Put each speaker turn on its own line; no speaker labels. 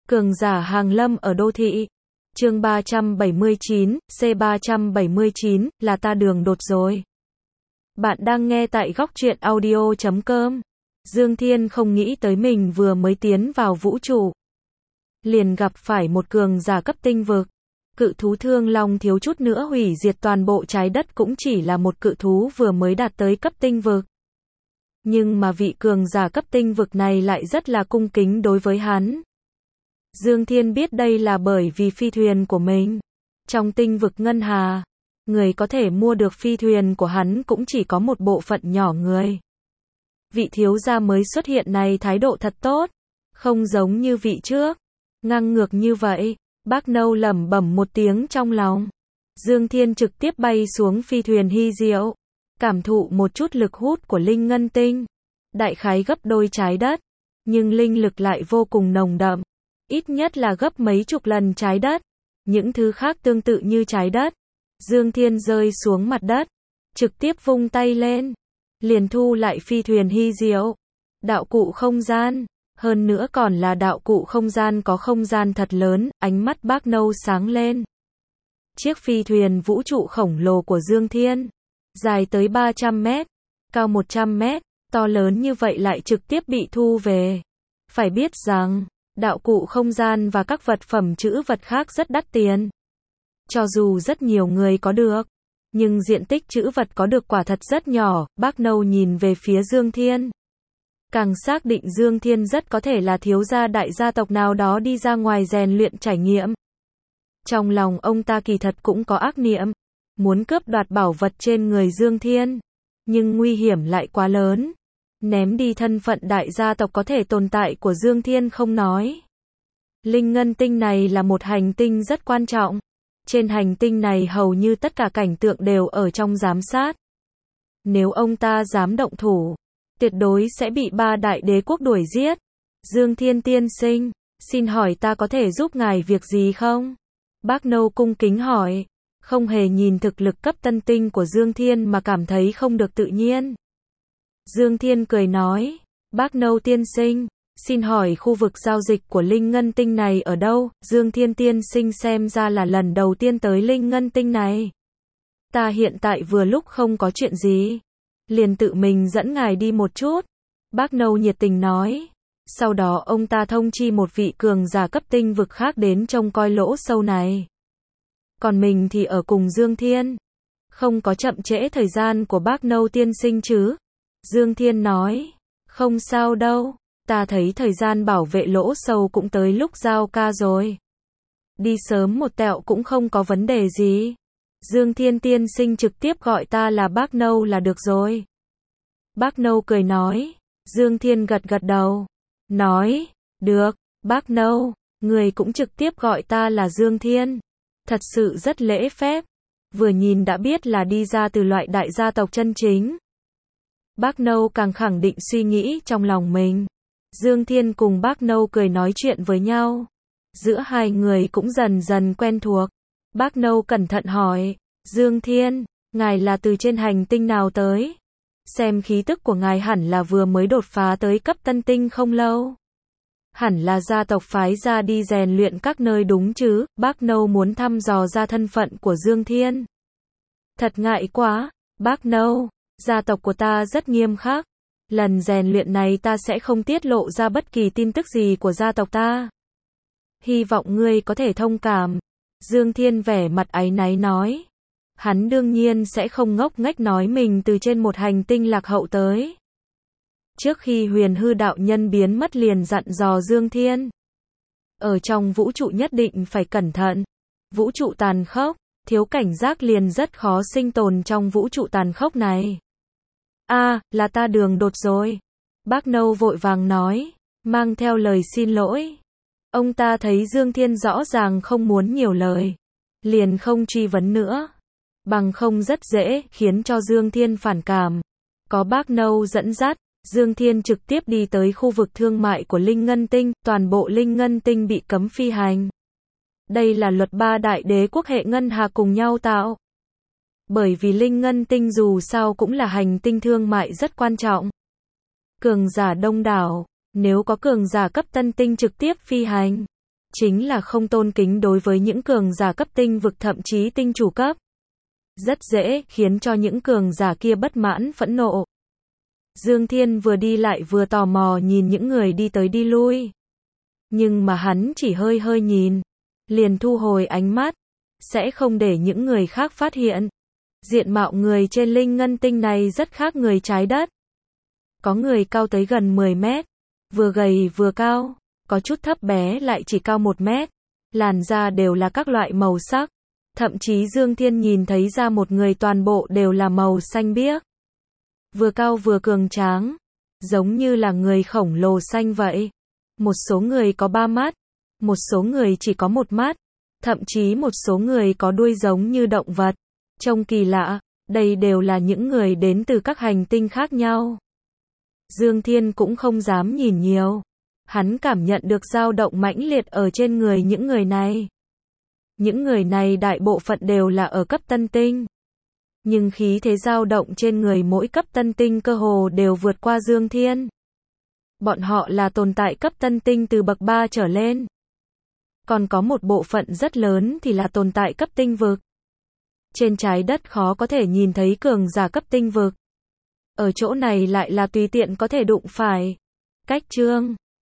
Cường giả hàng lâm ở đô thị. Chương 379, C379, là ta đường đột rồi. Bạn đang nghe tại góc truyện audio.com. Dương Thiên không nghĩ tới mình vừa mới tiến vào vũ trụ, liền gặp phải một cường giả cấp tinh vực. Cự thú Thương Long thiếu chút nữa hủy diệt toàn bộ trái đất cũng chỉ là một cự thú vừa mới đạt tới cấp tinh vực. Nhưng mà vị cường giả cấp tinh vực này lại rất là cung kính đối với hắn. Dương Thiên biết đây là bởi vì phi thuyền của mình. Trong tinh vực Ngân Hà, người có thể mua được phi thuyền của hắn cũng chỉ có một bộ phận nhỏ người. Vị thiếu gia mới xuất hiện này thái độ thật tốt, không giống như vị trước, ngang ngược như vậy. Bác Nâu lẩm bẩm một tiếng trong lòng. Dương Thiên trực tiếp bay xuống phi thuyền hy diệu, cảm thụ một chút lực hút của linh ngân tinh, đại khái gấp đôi trái đất, nhưng linh lực lại vô cùng nồng đậm, ít nhất là gấp mấy chục lần trái đất. Những thứ khác tương tự như trái đất. Dương Thiên rơi xuống mặt đất, trực tiếp vung tay lên, liền thu lại phi thuyền hy diệu. Đạo cụ không gian, hơn nữa còn là đạo cụ không gian có không gian thật lớn. Ánh mắt bác Nâu sáng lên. Chiếc phi thuyền vũ trụ khổng lồ của Dương Thiên, dài tới 300 mét, cao 100 mét, to lớn như vậy lại trực tiếp bị thu về. Phải biết rằng, đạo cụ không gian và các vật phẩm trữ vật khác rất đắt tiền. Cho dù rất nhiều người có được, nhưng diện tích trữ vật có được quả thật rất nhỏ. Bác Nâu nhìn về phía Dương Thiên, càng xác định Dương Thiên rất có thể là thiếu gia đại gia tộc nào đó đi ra ngoài rèn luyện trải nghiệm. Trong lòng ông ta kỳ thật cũng có ác niệm, muốn cướp đoạt bảo vật trên người Dương Thiên, nhưng nguy hiểm lại quá lớn. Ném đi thân phận đại gia tộc có thể tồn tại của Dương Thiên không nói. Linh ngân tinh này là một hành tinh rất quan trọng. Trên hành tinh này hầu như tất cả cảnh tượng đều ở trong giám sát. Nếu ông ta dám động thủ, tuyệt đối sẽ bị ba đại đế quốc đuổi giết. Dương Thiên tiên sinh, xin hỏi ta có thể giúp ngài việc gì không? Bác Nâu cung kính hỏi, không hề nhìn thực lực cấp tân tinh của Dương Thiên mà cảm thấy không được tự nhiên. Dương Thiên cười nói, bác Nâu tiên sinh, xin hỏi khu vực giao dịch của linh ngân tinh này ở đâu? Dương Thiên tiên sinh xem ra là lần đầu tiên tới linh ngân tinh này. Ta hiện tại vừa lúc không có chuyện gì, liền tự mình dẫn ngài đi một chút. Bác Nâu nhiệt tình nói. Sau đó ông ta thông chi một vị cường giả cấp tinh vực khác đến trông coi lỗ sâu này. Còn mình thì ở cùng Dương Thiên. Không có chậm trễ thời gian của bác Nâu tiên sinh chứ? Dương Thiên nói, không sao đâu, ta thấy thời gian bảo vệ lỗ sâu cũng tới lúc giao ca rồi. Đi sớm một tẹo cũng không có vấn đề gì. Dương Thiên tiên sinh trực tiếp gọi ta là bác Nâu là được rồi. Bác Nâu cười nói. Dương Thiên gật gật đầu, nói, được, bác Nâu, người cũng trực tiếp gọi ta là Dương Thiên. Thật sự rất lễ phép, vừa nhìn đã biết là đi ra từ loại đại gia tộc chân chính. Bác Nâu càng khẳng định suy nghĩ trong lòng mình. Dương Thiên cùng bác Nâu cười nói chuyện với nhau. Giữa hai người cũng dần dần quen thuộc. Bác Nâu cẩn thận hỏi, Dương Thiên, ngài là từ trên hành tinh nào tới? Xem khí tức của ngài hẳn là vừa mới đột phá tới cấp tân tinh không lâu. Hẳn là gia tộc phái ra đi rèn luyện các nơi đúng chứ? Bác Nâu muốn thăm dò ra thân phận của Dương Thiên. Thật ngại quá, bác Nâu, gia tộc của ta rất nghiêm khắc. Lần rèn luyện này ta sẽ không tiết lộ ra bất kỳ tin tức gì của gia tộc ta. Hy vọng ngươi có thể thông cảm. Dương Thiên vẻ mặt áy náy nói. Hắn đương nhiên sẽ không ngốc nghếch nói mình từ trên một hành tinh lạc hậu tới. Trước khi Huyền Hư đạo nhân biến mất liền dặn dò Dương Thiên. Ở trong vũ trụ nhất định phải cẩn thận. Vũ trụ tàn khốc, thiếu cảnh giác liền rất khó sinh tồn trong vũ trụ tàn khốc này. Là ta đường đột rồi. Bác Nâu vội vàng nói, mang theo lời xin lỗi. Ông ta thấy Dương Thiên rõ ràng không muốn nhiều lời, liền không truy vấn nữa. Bằng không rất dễ khiến cho Dương Thiên phản cảm. Có bác Nâu dẫn dắt, Dương Thiên trực tiếp đi tới khu vực thương mại của Linh Ngân Tinh. Toàn bộ Linh Ngân Tinh bị cấm phi hành. Đây là luật ba đại đế quốc hệ Ngân Hà cùng nhau tạo. Bởi vì Linh Ngân Tinh dù sao cũng là hành tinh thương mại rất quan trọng. Cường giả đông đảo, nếu có cường giả cấp tân tinh trực tiếp phi hành, chính là không tôn kính đối với những cường giả cấp tinh vực thậm chí tinh chủ cấp. Rất dễ khiến cho những cường giả kia bất mãn phẫn nộ. Dương Thiên vừa đi lại vừa tò mò nhìn những người đi tới đi lui. Nhưng mà hắn chỉ hơi hơi nhìn, liền thu hồi ánh mắt, sẽ không để những người khác phát hiện. Diện mạo người trên linh ngân tinh này rất khác người trái đất. Có người cao tới gần 10 mét, vừa gầy vừa cao, có chút thấp bé lại chỉ cao 1 mét. Làn da đều là các loại màu sắc. Thậm chí Dương Thiên nhìn thấy ra một người toàn bộ đều là màu xanh biếc. Vừa cao vừa cường tráng, giống như là người khổng lồ xanh vậy. Một số người có 3 mắt, một số người chỉ có 1 mắt, thậm chí một số người có đuôi giống như động vật. Trông kỳ lạ, đây đều là những người đến từ các hành tinh khác nhau. Dương Thiên cũng không dám nhìn nhiều. Hắn cảm nhận được dao động mãnh liệt ở trên người những người này. Những người này đại bộ phận đều là ở cấp tân tinh. Nhưng khí thế dao động trên người mỗi cấp tân tinh cơ hồ đều vượt qua Dương Thiên. Bọn họ là tồn tại cấp tân tinh từ bậc 3 trở lên. Còn có một bộ phận rất lớn thì là tồn tại cấp tinh vực. Trên trái đất khó có thể nhìn thấy cường giả cấp tinh vực. Ở chỗ này lại là tùy tiện có thể đụng phải. Cách chương